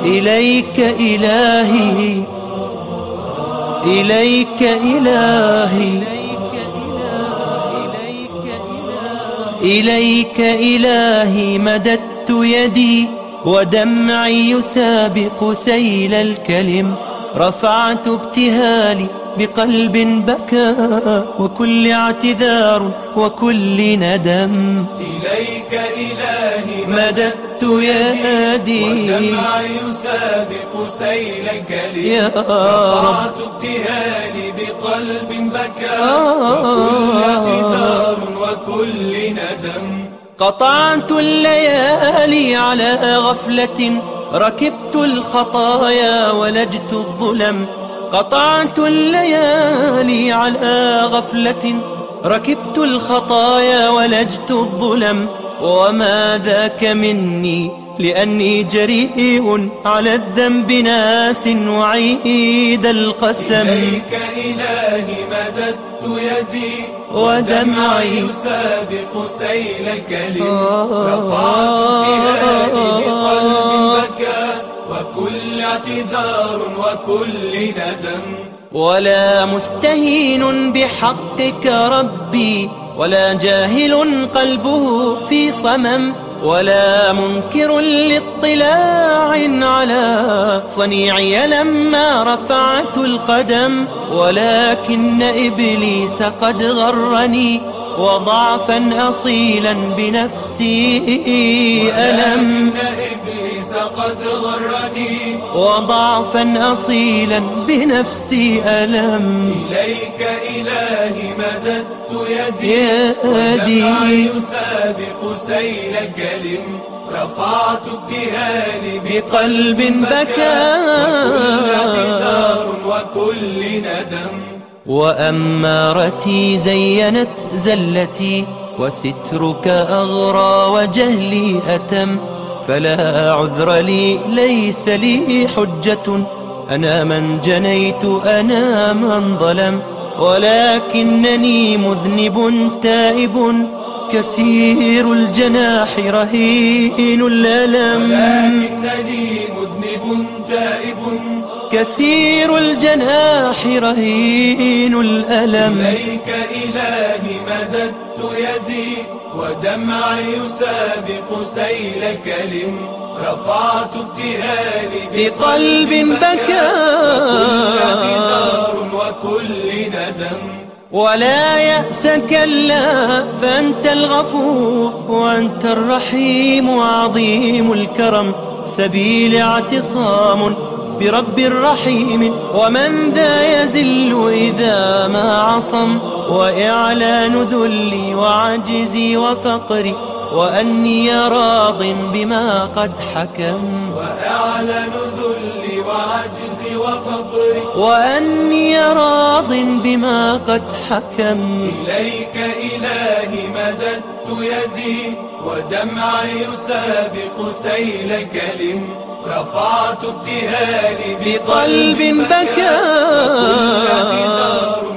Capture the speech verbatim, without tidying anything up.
إليك إلهي إليك إلهي إليك إلهي مددت يدي ودمعي يسابق سيل الكلم، رفعت ابتهالي بقلب بكى وكل اعتذار وكل ندم. إليك إلهي مددت يدي ودمعي يسابق سيل الكلم، يا رفعت ابتهالي بقلب بكى وكل اعتذار وكل ندم. قطعت الليالي على غفلة، ركبت الخطايا ولجت الظلم. قطعت الليالي على غفلة، ركبت الخطايا ولجت الظلم. وما ذاك مني لأني جريء على الذنب ناس وعيد القسم. إليك إلهي مددت يدي ودمعي يسابق سيل الكلم، رفعت ابتهالي بقلب بكى وكل اعتذار وكل ندم. ولا مستهين بحقك ربي، ولا جاهل قلبه في صمم، ولا منكر لاطلاع على صنيعي لما رفعت القدم. ولكن إبليس قد غرني وضعفا أصيلا بنفسي ألم. قد غرني وضعفا أصيلا بنفسي ألم. إليك إلهي مددت يدي يدي ودمعي يسابق سيل الكلم، رفعت ابتهالي بقلب بكى وكل اعتذار وكل ندم. وأمارتي زينت زلتي، وسترك أغرى وجهلي أتم. فلا عذر لي ليس لي حجة، أنا من جنيت أنا من ظلم. ولكنني مذنب تائب كثير الجناح رهين الألم. ولكنني مذنب تائب كثير الجناح رهين الألم. إليك إلهي مددت يدي ودمعي يسابق سيل الكلم، رفعت ابتهالي بقلب بكى وكل اعتذار وكل ندم. ولا يأس كلا فأنت الغفور وأنت الرحيم عظيم الكرم. سبيل اعتصام برب رحيم، ومن ذا يزل إذا ما عصم. وإعلان ذلي وعجزي وفقري، وأني راض بما قد حكم. وإعلان ذلي وعجزي وفقري، وأني راض بما قد حكم. إليك إلهي مددت يدي ودمعي يسابق سيل الكلم، رفعت ابتهالي بقلب بكى وكل اعتذار